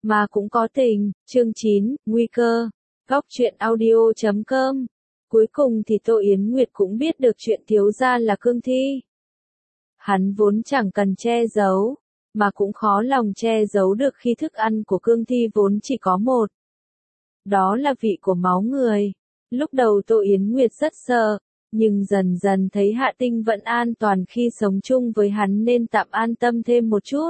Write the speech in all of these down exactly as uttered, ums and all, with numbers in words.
mà cũng có tình, chương chín, nguy cơ. Góc truyện audio chấm com. Cuối cùng thì Tô Yến Nguyệt cũng biết được chuyện thiếu gia là cương thi. Hắn vốn chẳng cần che giấu, mà cũng khó lòng che giấu được khi thức ăn của cương thi vốn chỉ có một. Đó là vị của máu người. Lúc đầu Tô Yến Nguyệt rất sợ, nhưng dần dần thấy Hạ Tinh vẫn an toàn khi sống chung với hắn nên tạm an tâm thêm một chút.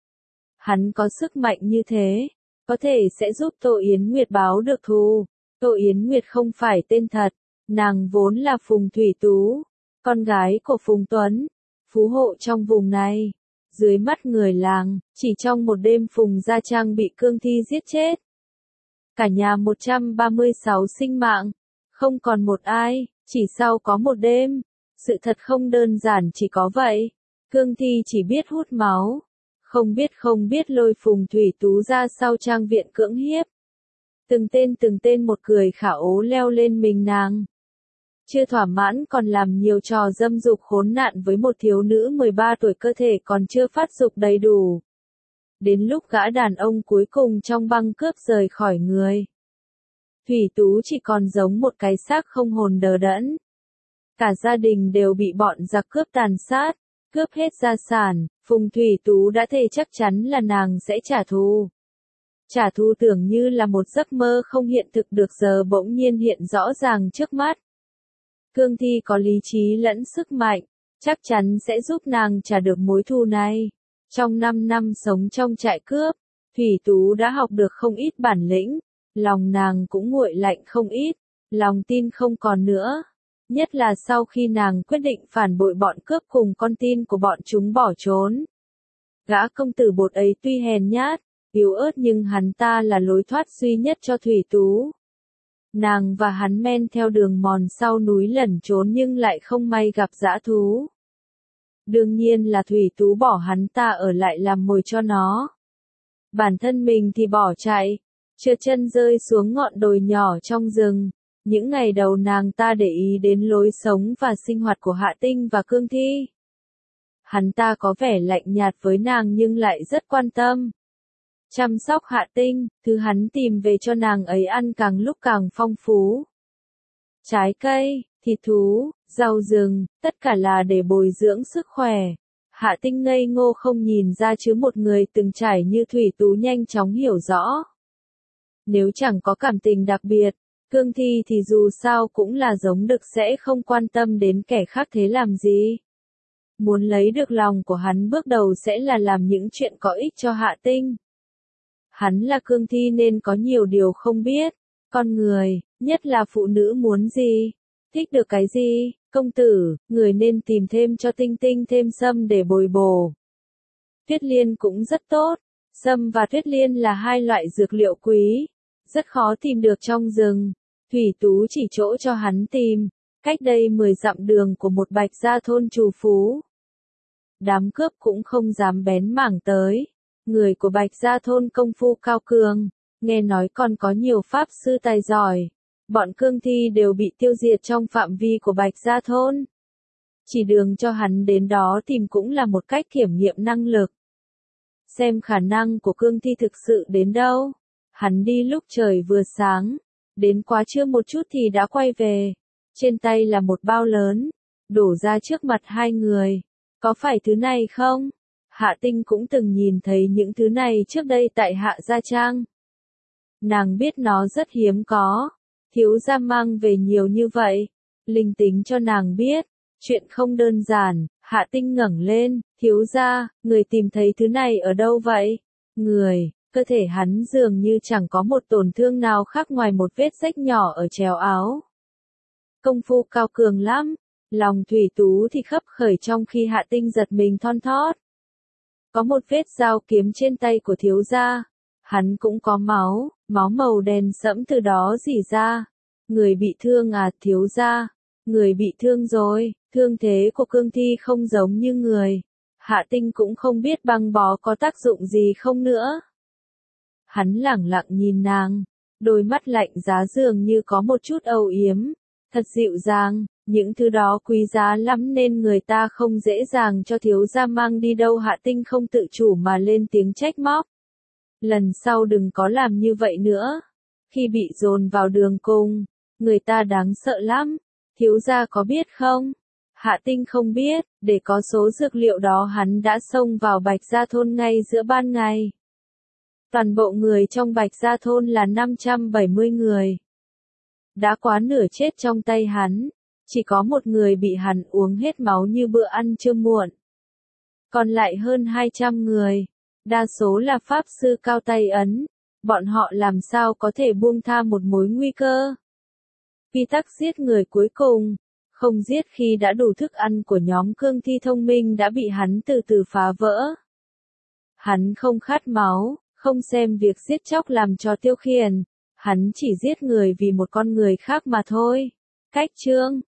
Hắn có sức mạnh như thế, có thể sẽ giúp Tô Yến Nguyệt báo được thù. Tô Yến Nguyệt không phải tên thật, nàng vốn là Phùng Thủy Tú, con gái của Phùng Tuấn, phú hộ trong vùng này. Dưới mắt người làng, chỉ trong một đêm Phùng Gia Trang bị cương thi giết chết. Cả nhà một trăm ba mươi sáu sinh mạng, không còn một ai, chỉ sau có một đêm. Sự thật không đơn giản chỉ có vậy. Cương thi chỉ biết hút máu, không biết không biết lôi Phùng Thủy Tú ra sau trang viện cưỡng hiếp. Từng tên từng tên một cười khả ố leo lên mình nàng. Chưa thỏa mãn còn làm nhiều trò dâm dục khốn nạn với một thiếu nữ mười ba tuổi cơ thể còn chưa phát dục đầy đủ. Đến lúc gã đàn ông cuối cùng trong băng cướp rời khỏi người. Thủy Tú chỉ còn giống một cái xác không hồn đờ đẫn. Cả gia đình đều bị bọn giặc cướp tàn sát, cướp hết gia sản. Phùng Thủy Tú đã thề chắc chắn là nàng sẽ trả thù. Trả thù tưởng như là một giấc mơ không hiện thực được giờ bỗng nhiên hiện rõ ràng trước mắt. Cương thi có lý trí lẫn sức mạnh, chắc chắn sẽ giúp nàng trả được mối thù này. Trong năm năm sống trong trại cướp, Thủy Tú đã học được không ít bản lĩnh, lòng nàng cũng nguội lạnh không ít, lòng tin không còn nữa. Nhất là sau khi nàng quyết định phản bội bọn cướp cùng con tin của bọn chúng bỏ trốn. Gã công tử bột ấy tuy hèn nhát, yếu ớt nhưng hắn ta là lối thoát duy nhất cho Thủy Tú. Nàng và hắn men theo đường mòn sau núi lẩn trốn nhưng lại không may gặp dã thú. Đương nhiên là Thủy Tú bỏ hắn ta ở lại làm mồi cho nó. Bản thân mình thì bỏ chạy, trượt chân rơi xuống ngọn đồi nhỏ trong rừng. Những ngày đầu nàng ta để ý đến lối sống và sinh hoạt của Hạ Tinh và cương thi. Hắn ta có vẻ lạnh nhạt với nàng nhưng lại rất quan tâm. Chăm sóc Hạ Tinh, thứ hắn tìm về cho nàng ấy ăn càng lúc càng phong phú. Trái cây, thịt thú, rau rừng, tất cả là để bồi dưỡng sức khỏe. Hạ Tinh ngây ngô không nhìn ra chứ một người từng trải như Thủy Tú nhanh chóng hiểu rõ. Nếu chẳng có cảm tình đặc biệt, cương thi thì dù sao cũng là giống đực sẽ không quan tâm đến kẻ khác thế làm gì. Muốn lấy được lòng của hắn bước đầu sẽ là làm những chuyện có ích cho Hạ Tinh. Hắn là cương thi nên có nhiều điều không biết. Con người, nhất là phụ nữ muốn gì? Thích được cái gì? Công tử, người nên tìm thêm cho Tinh Tinh thêm sâm để bồi bổ. Tuyết liên cũng rất tốt. Sâm và tuyết liên là hai loại dược liệu quý, rất khó tìm được trong rừng. Thủy Tú chỉ chỗ cho hắn tìm, cách đây mười dặm đường của một Bạch Gia thôn trù phú. Đám cướp cũng không dám bén mảng tới. Người của Bạch Gia thôn công phu cao cường, nghe nói còn có nhiều pháp sư tài giỏi. Bọn cương thi đều bị tiêu diệt trong phạm vi của Bạch Gia thôn. Chỉ đường cho hắn đến đó tìm cũng là một cách kiểm nghiệm năng lực. Xem khả năng của cương thi thực sự đến đâu. Hắn đi lúc trời vừa sáng, đến quá trưa một chút thì đã quay về. Trên tay là một bao lớn, đổ ra trước mặt hai người. Có phải thứ này không? Hạ Tinh cũng từng nhìn thấy những thứ này trước đây tại Hạ Gia Trang. Nàng biết nó rất hiếm có. Thiếu gia mang về nhiều như vậy. Linh tính cho nàng biết. Chuyện không đơn giản. Hạ Tinh ngẩng lên. Thiếu gia, người tìm thấy thứ này ở đâu vậy? Người, cơ thể hắn dường như chẳng có một tổn thương nào khác ngoài một vết rách nhỏ ở chéo áo. Công phu cao cường lắm. Lòng Thủy Tú thì khấp khởi trong khi Hạ Tinh giật mình thon thót. Có một vết dao kiếm trên tay của thiếu gia. Hắn cũng có máu, máu màu đen sẫm từ đó rỉ ra. Người bị thương à thiếu gia? Người bị thương rồi, thương thế của cương thi không giống như người. Hạ Tinh cũng không biết băng bó có tác dụng gì không nữa. Hắn lẳng lặng nhìn nàng, đôi mắt lạnh giá dường như có một chút âu yếm. Thật dịu dàng, những thứ đó quý giá lắm nên người ta không dễ dàng cho thiếu gia mang đi đâu. Hạ Tinh không tự chủ mà lên tiếng trách móc. Lần sau đừng có làm như vậy nữa. Khi bị dồn vào đường cùng, người ta đáng sợ lắm. Thiếu gia có biết không? Hạ Tinh không biết, để có số dược liệu đó hắn đã xông vào Bạch Gia Thôn ngay giữa ban ngày. Toàn bộ người trong Bạch Gia Thôn là năm trăm bảy mươi người. Đã quá nửa chết trong tay hắn, chỉ có một người bị hắn uống hết máu như bữa ăn trưa muộn. Còn lại hơn hai trăm người, đa số là pháp sư cao tay ấn, bọn họ làm sao có thể buông tha một mối nguy cơ. Quy tắc giết người cuối cùng, không giết khi đã đủ thức ăn của nhóm cương thi thông minh đã bị hắn từ từ phá vỡ. Hắn không khát máu, không xem việc giết chóc làm trò tiêu khiển, hắn chỉ giết người vì một con người khác mà thôi. Cách chương